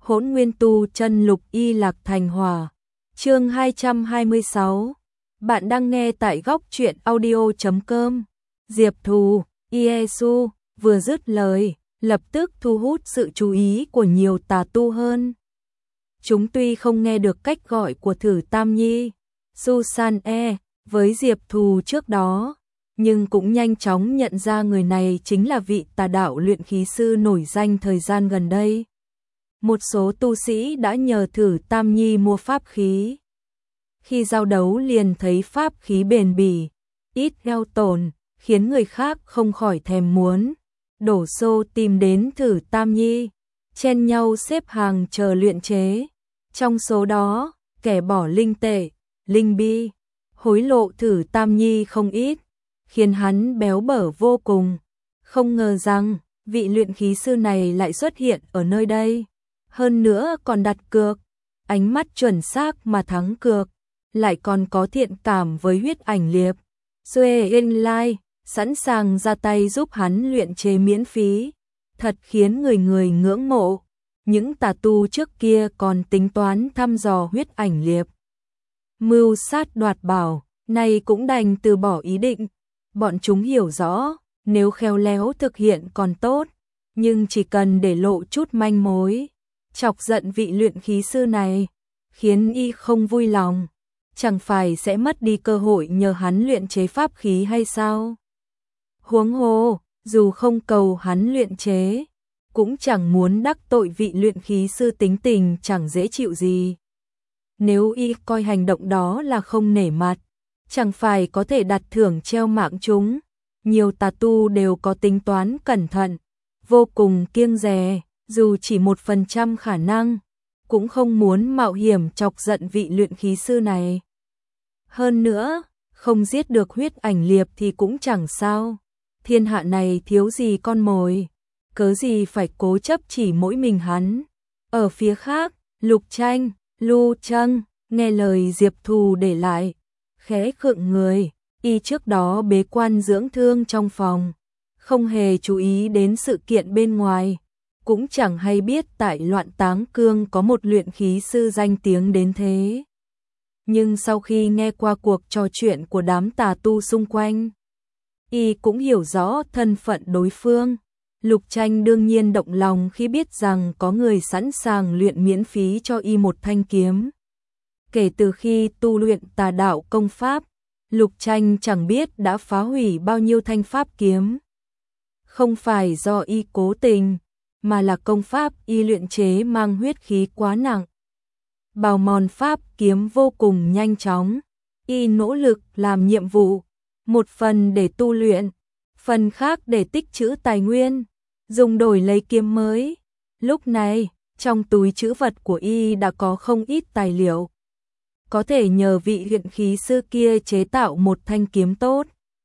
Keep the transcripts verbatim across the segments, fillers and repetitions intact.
Hỗn Nguyên Tu Chân Lục Y Lạc Thành Hỏa. Chương hai trăm hai mươi sáu. Bạn đang nghe tại góc truyện audio chấm com. Diệp Thù, Iesu vừa dứt lời, lập tức thu hút sự chú ý của nhiều tà tu hơn. Chúng tuy không nghe được cách gọi của Thử Tam Nhi, Susan E với Diệp Thù trước đó, nhưng cũng nhanh chóng nhận ra người này chính là vị tà đạo luyện khí sư nổi danh thời gian gần đây. Một số tu sĩ đã nhờ Thử Tam Nhi mua pháp khí. Khi giao đấu liền thấy pháp khí bền bỉ, ít hao tổn, khiến người khác không khỏi thèm muốn. Đổ xô tìm đến Thử Tam Nhi, chen nhau xếp hàng chờ luyện chế. Trong số đó, kẻ bỏ linh tệ, linh bi, hối lộ Thử Tam Nhi không ít, khiến hắn béo bở vô cùng. Không ngờ rằng, vị luyện khí sư này lại xuất hiện ở nơi đây. Hơn nữa còn đặt cược, ánh mắt chuẩn xác mà thắng cược, lại còn có thiện cảm với huyết ảnh liệp. Xuê Yên Lai, sẵn sàng ra tay giúp hắn luyện chế miễn phí, thật khiến người người ngưỡng mộ. Những tà tu trước kia còn tính toán thăm dò huyết ảnh liệp, mưu sát đoạt bảo, nay cũng đành từ bỏ ý định. Bọn chúng hiểu rõ, nếu khéo léo thực hiện còn tốt, nhưng chỉ cần để lộ chút manh mối, chọc giận vị luyện khí sư này, khiến y không vui lòng, chẳng phải sẽ mất đi cơ hội nhờ hắn luyện chế pháp khí hay sao? Huống hồ, dù không cầu hắn luyện chế, cũng chẳng muốn đắc tội vị luyện khí sư tính tình chẳng dễ chịu gì. Nếu y coi hành động đó là không nể mặt, chẳng phải có thể đặt thưởng treo mạng chúng. Nhiều tà tu đều có tính toán cẩn thận, vô cùng kiêng dè, dù chỉ một phần trăm khả năng, cũng không muốn mạo hiểm chọc giận vị luyện khí sư này. Hơn nữa, không giết được huyết ảnh liệp thì cũng chẳng sao. Thiên hạ này thiếu gì con mồi, cớ gì phải cố chấp chỉ mỗi mình hắn. Ở phía khác, Lục Tranh, Lu Trâng, nghe lời Diệp Thù để lại, khẽ khựng người, y trước đó bế quan dưỡng thương trong phòng, không hề chú ý đến sự kiện bên ngoài, cũng chẳng hay biết tại Loạn Táng Cương có một luyện khí sư danh tiếng đến thế. Nhưng sau khi nghe qua cuộc trò chuyện của đám tà tu xung quanh, y cũng hiểu rõ thân phận đối phương. Lục Tranh đương nhiên động lòng khi biết rằng có người sẵn sàng luyện miễn phí cho y một thanh kiếm. Kể từ khi tu luyện tà đạo công pháp, Lục Tranh chẳng biết đã phá hủy bao nhiêu thanh pháp kiếm. Không phải do y cố tình, mà là công pháp y luyện chế mang huyết khí quá nặng, bào mòn pháp kiếm vô cùng nhanh chóng. Y nỗ lực làm nhiệm vụ, một phần để tu luyện, phần khác để tích trữ tài nguyên, dùng đổi lấy kiếm mới. Lúc này, trong túi trữ vật của y đã có không ít tài liệu, có thể nhờ vị luyện khí sư kia chế tạo một thanh kiếm tốt.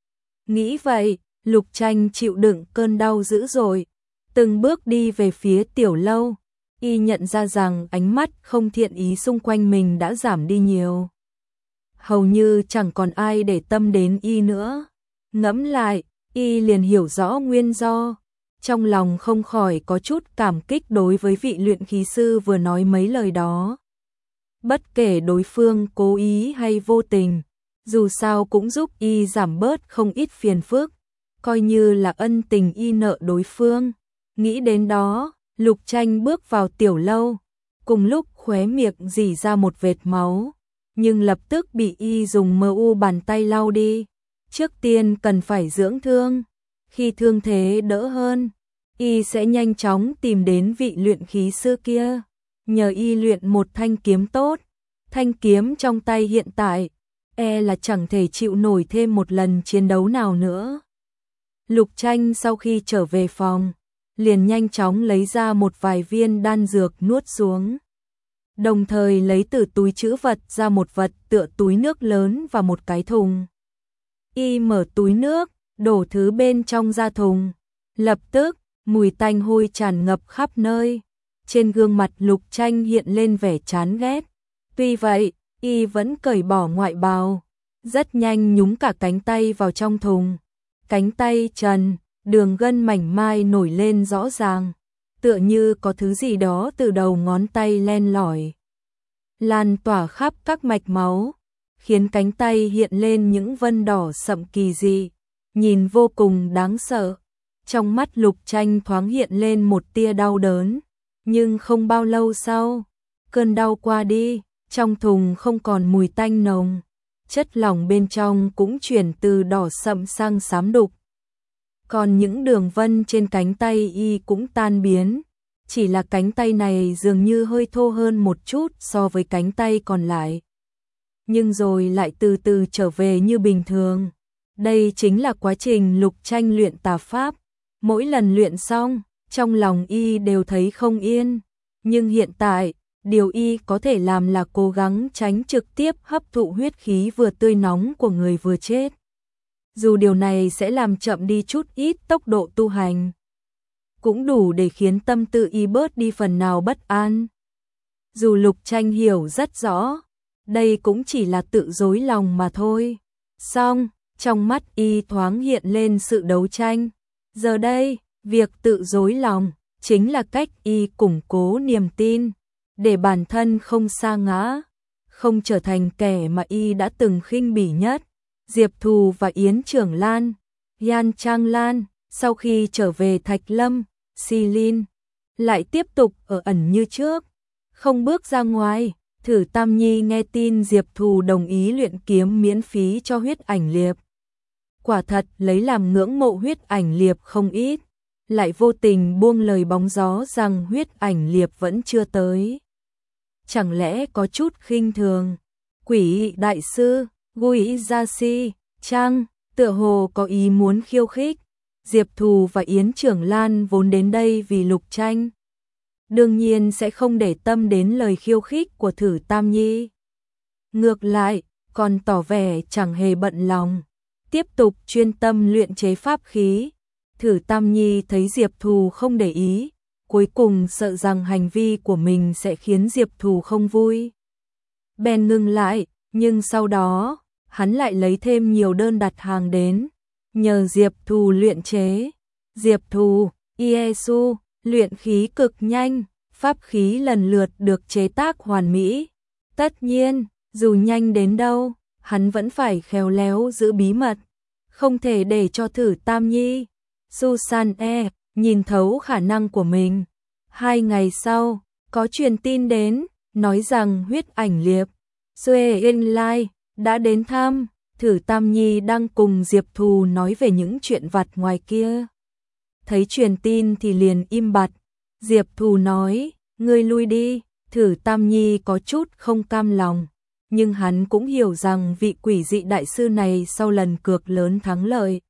Nghĩ vậy, Lục Tranh chịu đựng cơn đau dữ dội, từng bước đi về phía tiểu lâu. Y nhận ra rằng ánh mắt không thiện ý xung quanh mình đã giảm đi nhiều, hầu như chẳng còn ai để tâm đến y nữa. Ngẫm lại, y liền hiểu rõ nguyên do, trong lòng không khỏi có chút cảm kích đối với vị luyện khí sư vừa nói mấy lời đó. Bất kể đối phương cố ý hay vô tình, dù sao cũng giúp y giảm bớt không ít phiền phức, coi như là ân tình y nợ đối phương. Nghĩ đến đó, Lục Tranh bước vào tiểu lâu, cùng lúc khóe miệng rỉ ra một vệt máu, nhưng lập tức bị y dùng mờ u bàn tay lau đi. Trước tiên cần phải dưỡng thương, khi thương thế đỡ hơn, y sẽ nhanh chóng tìm đến vị luyện khí sư kia, nhờ y luyện một thanh kiếm tốt. Thanh kiếm trong tay hiện tại, e là chẳng thể chịu nổi thêm một lần chiến đấu nào nữa. Lục Tranh sau khi trở về phòng, liền nhanh chóng lấy ra một vài viên đan dược nuốt xuống, đồng thời lấy từ túi trữ vật ra một vật tựa túi nước lớn và một cái thùng. Y mở túi nước, đổ thứ bên trong ra thùng, lập tức mùi tanh hôi tràn ngập khắp nơi. Trên gương mặt Lục Tranh hiện lên vẻ chán ghét. Tuy vậy, y vẫn cởi bỏ ngoại bào, rất nhanh nhúng cả cánh tay vào trong thùng. Cánh tay trần, đường gân mảnh mai nổi lên rõ ràng, tựa như có thứ gì đó từ đầu ngón tay len lỏi, lan tỏa khắp các mạch máu, khiến cánh tay hiện lên những vân đỏ sậm kỳ dị, nhìn vô cùng đáng sợ. Trong mắt Lục Tranh thoáng hiện lên một tia đau đớn, nhưng không bao lâu sau, cơn đau qua đi, trong thùng không còn mùi tanh nồng, chất lỏng bên trong cũng chuyển từ đỏ sậm sang xám đục. Còn những đường vân trên cánh tay y cũng tan biến, chỉ là cánh tay này dường như hơi thô hơn một chút so với cánh tay còn lại. Nhưng rồi lại từ từ trở về như bình thường. Đây chính là quá trình Lục Tranh luyện tà pháp. Mỗi lần luyện xong, trong lòng y đều thấy không yên. Nhưng hiện tại, điều y có thể làm là cố gắng tránh trực tiếp hấp thụ huyết khí vừa tươi nóng của người vừa chết. Dù điều này sẽ làm chậm đi chút ít tốc độ tu hành, cũng đủ để khiến tâm tư y bớt đi phần nào bất an. Dù Lục Tranh hiểu rất rõ, đây cũng chỉ là tự dối lòng mà thôi. Song, trong mắt y thoáng hiện lên sự đấu tranh. Giờ đây, việc tự dối lòng chính là cách y củng cố niềm tin, để bản thân không sa ngã, không trở thành kẻ mà y đã từng khinh bỉ nhất. Diệp Thù và Yến Trưởng Lan, Yan Trang Lan, sau khi trở về Thạch Lâm, Si Lin lại tiếp tục ở ẩn như trước, không bước ra ngoài. Thử Tam Nhi nghe tin Diệp Thù đồng ý luyện kiếm miễn phí cho Huyết Ảnh Liệp, quả thật lấy làm ngưỡng mộ Huyết Ảnh Liệp không ít, lại vô tình buông lời bóng gió rằng Huyết Ảnh Liệp vẫn chưa tới. Chẳng lẽ có chút khinh thường? Quỷ đại sư Gui Gia Si Trang tựa hồ có ý muốn khiêu khích. Diệp Thù và Yến Trưởng Lan vốn đến đây vì Lục Tranh, đương nhiên sẽ không để tâm đến lời khiêu khích của Thử Tam Nhi. Ngược lại, còn tỏ vẻ chẳng hề bận lòng, tiếp tục chuyên tâm luyện chế pháp khí. Thử Tam Nhi thấy Diệp Thù không để ý, cuối cùng sợ rằng hành vi của mình sẽ khiến Diệp Thù không vui, bèn ngừng lại, nhưng sau đó, hắn lại lấy thêm nhiều đơn đặt hàng đến, nhờ Diệp Thù luyện chế. Diệp Thù, Iesu, luyện khí cực nhanh, pháp khí lần lượt được chế tác hoàn mỹ. Tất nhiên, dù nhanh đến đâu, hắn vẫn phải khéo léo giữ bí mật, không thể để cho Thử Tam Nhi, Susan E, nhìn thấu khả năng của mình. Hai ngày sau, có truyền tin đến, nói rằng Huyết Ảnh Liệp, Sue In Lai, đã đến thăm. Thử Tam Nhi đang cùng Diệp Thù nói về những chuyện vặt ngoài kia. Thấy truyền tin thì liền im bặt. Diệp Thù nói, ngươi lui đi. Thử Tam Nhi có chút không cam lòng, nhưng hắn cũng hiểu rằng vị quỷ dị đại sư này sau lần cược lớn thắng lợi,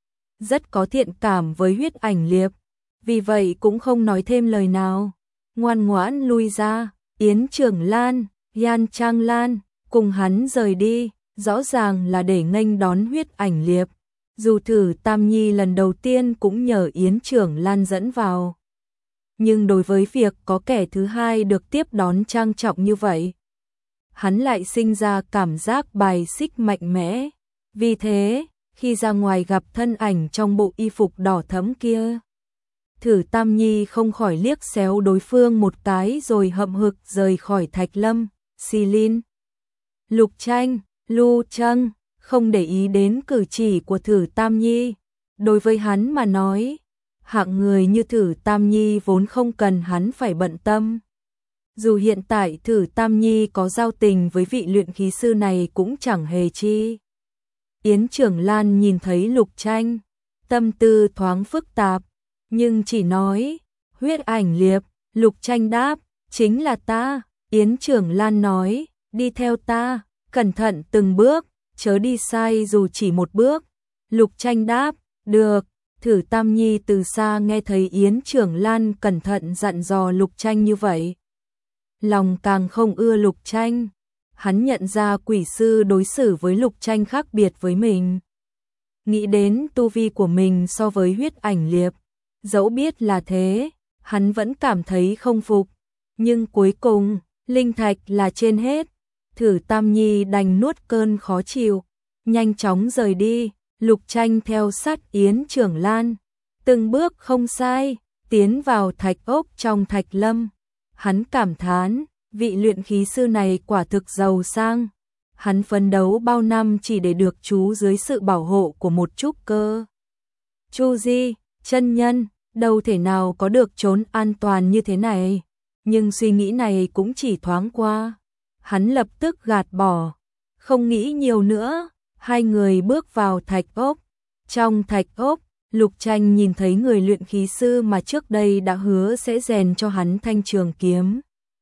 rất có thiện cảm với Huyết Ảnh Liệp, vì vậy cũng không nói thêm lời nào, ngoan ngoãn lui ra. Yến Trưởng Lan, Yan Trang Lan cùng hắn rời đi, rõ ràng là để nghênh đón Huyết Ảnh Liệp. Dù Thử Tam Nhi lần đầu tiên cũng nhờ Yến Trưởng Lan dẫn vào, nhưng đối với việc có kẻ thứ hai được tiếp đón trang trọng như vậy, hắn lại sinh ra cảm giác bài xích mạnh mẽ. Vì thế, khi ra ngoài gặp thân ảnh trong bộ y phục đỏ thẫm kia, Thử Tam Nhi không khỏi liếc xéo đối phương một cái rồi hậm hực rời khỏi Thạch Lâm. Si Lin, Lục Tranh, Lu Trăng không để ý đến cử chỉ của Thử Tam Nhi. Đối với hắn mà nói, hạng người như Thử Tam Nhi vốn không cần hắn phải bận tâm. Dù hiện tại Thử Tam Nhi có giao tình với vị luyện khí sư này cũng chẳng hề chi. Yến Trưởng Lan nhìn thấy Lục Tranh, tâm tư thoáng phức tạp, nhưng chỉ nói, Huyết Ảnh Liệp. Lục Tranh đáp, chính là ta. Yến Trưởng Lan nói, đi theo ta, cẩn thận từng bước, chớ đi sai dù chỉ một bước. Lục Tranh đáp, được. Thử Tam Nhi từ xa nghe thấy Yến Trưởng Lan cẩn thận dặn dò Lục Tranh như vậy, lòng càng không ưa Lục Tranh. Hắn nhận ra quỷ sư đối xử với Lục Tranh khác biệt với mình. Nghĩ đến tu vi của mình so với Huyết Ảnh Liệp, dẫu biết là thế, hắn vẫn cảm thấy không phục. Nhưng cuối cùng, linh thạch là trên hết. Thử Tam Nhi đành nuốt cơn khó chịu, nhanh chóng rời đi. Lục Tranh theo sát Yến Trưởng Lan, từng bước không sai, tiến vào thạch ốc trong thạch lâm. Hắn cảm thán, vị luyện khí sư này quả thực giàu sang. Hắn phấn đấu bao năm chỉ để được trú dưới sự bảo hộ của một trúc cơ. Chu Di, chân nhân, đâu thể nào có được chốn an toàn như thế này. Nhưng suy nghĩ này cũng chỉ thoáng qua. Hắn lập tức gạt bỏ, không nghĩ nhiều nữa. Hai người bước vào thạch ốc. Trong thạch ốc, Lục Tranh nhìn thấy người luyện khí sư mà trước đây đã hứa sẽ rèn cho hắn thanh trường kiếm.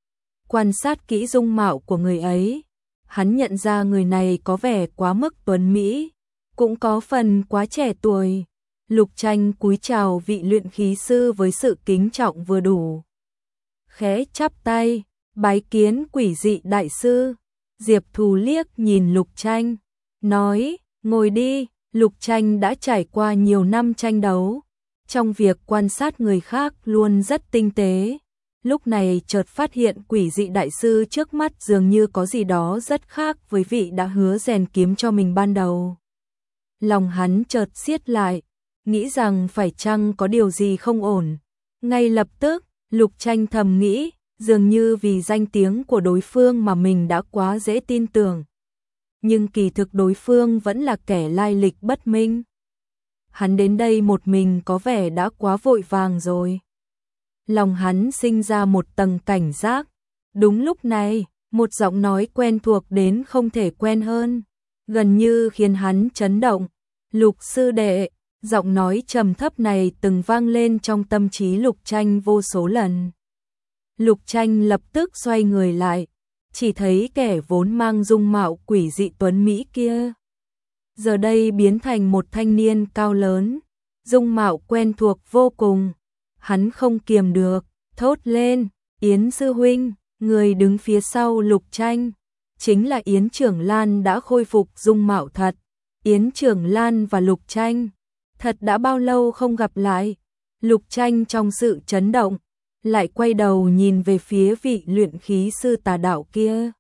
Quan sát kỹ dung mạo của người ấy, hắn nhận ra người này có vẻ quá mức tuấn mỹ, cũng có phần quá trẻ tuổi. Lục Tranh cúi chào vị luyện khí sư với sự kính trọng vừa đủ. Khẽ chắp tay, bái kiến quỷ dị đại sư. Diệp Thù liếc nhìn Lục Tranh, nói, ngồi đi. Lục Tranh đã trải qua nhiều năm tranh đấu, trong việc quan sát người khác luôn rất tinh tế. Lúc này chợt phát hiện quỷ dị đại sư trước mắt dường như có gì đó rất khác với vị đã hứa rèn kiếm cho mình ban đầu. Lòng hắn chợt siết lại, nghĩ rằng phải chăng có điều gì không ổn. Ngay lập tức, Lục Tranh thầm nghĩ, dường như vì danh tiếng của đối phương mà mình đã quá dễ tin tưởng. Nhưng kỳ thực đối phương vẫn là kẻ lai lịch bất minh. Hắn đến đây một mình có vẻ đã quá vội vàng rồi. Lòng hắn sinh ra một tầng cảnh giác. Đúng lúc này, một giọng nói quen thuộc đến không thể quen hơn, gần như khiến hắn chấn động. Lục sư đệ, giọng nói trầm thấp này từng vang lên trong tâm trí Lục Tranh vô số lần. Lục Tranh lập tức xoay người lại, chỉ thấy kẻ vốn mang dung mạo quỷ dị tuấn mỹ kia, giờ đây biến thành một thanh niên cao lớn, dung mạo quen thuộc vô cùng. Hắn không kiềm được, thốt lên, Yến sư huynh. Người đứng phía sau Lục Tranh chính là Yến Trưởng Lan đã khôi phục dung mạo thật. Yến Trưởng Lan và Lục Tranh, thật đã bao lâu không gặp lại. Lục Tranh trong sự chấn động, lại quay đầu nhìn về phía vị luyện khí sư tà đạo kia,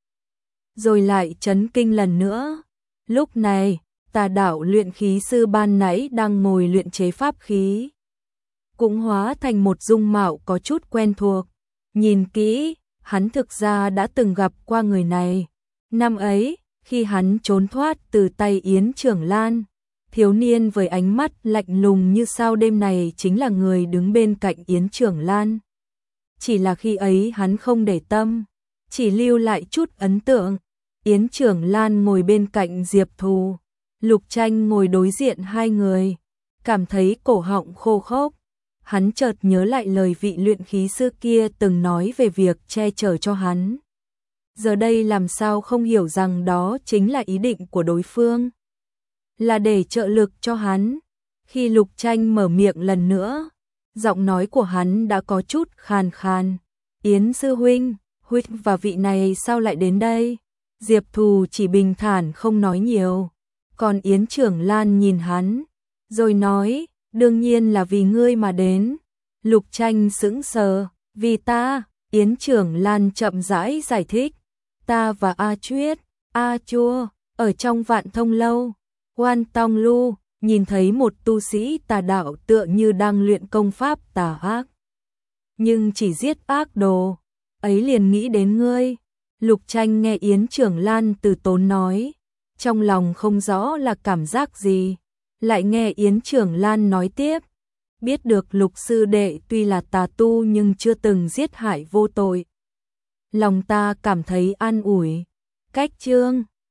rồi lại chấn kinh lần nữa. Lúc này, tà đạo luyện khí sư ban nãy đang ngồi luyện chế pháp khí, cũng hóa thành một dung mạo có chút quen thuộc. Nhìn kỹ, hắn thực ra đã từng gặp qua người này. Năm ấy, khi hắn trốn thoát từ tay Yến Trưởng Lan, thiếu niên với ánh mắt lạnh lùng như sao đêm này chính là người đứng bên cạnh Yến Trưởng Lan. Chỉ là khi ấy hắn không để tâm, chỉ lưu lại chút ấn tượng. Yến Trưởng Lan ngồi bên cạnh Diệp Thù, Lục Tranh ngồi đối diện hai người, cảm thấy cổ họng khô khốc. Hắn chợt nhớ lại lời vị luyện khí sư kia từng nói về việc che chở cho hắn. Giờ đây làm sao không hiểu rằng đó chính là ý định của đối phương, là để trợ lực cho hắn. Khi Lục Tranh mở miệng lần nữa, giọng nói của hắn đã có chút khàn khàn. Yến sư huynh, huynh và vị này sao lại đến đây? Diệp Thù chỉ bình thản không nói nhiều, còn Yến Trưởng Lan nhìn hắn, rồi nói, đương nhiên là vì ngươi mà đến. Lục Tranh sững sờ, vì ta. Yến Trưởng Lan chậm rãi giải thích, ta và A Chuyết, A Chua, ở trong Vạn Thông Lâu, Quan Tong Lu, nhìn thấy một tu sĩ tà đạo tựa như đang luyện công pháp tà ác, nhưng chỉ giết ác đồ, ấy liền nghĩ đến ngươi. Lục Tranh nghe Yến Trưởng Lan từ tốn nói, trong lòng không rõ là cảm giác gì, lại nghe Yến Trưởng Lan nói tiếp, biết được Lục sư đệ tuy là tà tu nhưng chưa từng giết hại vô tội, lòng ta cảm thấy an ủi. Cách chương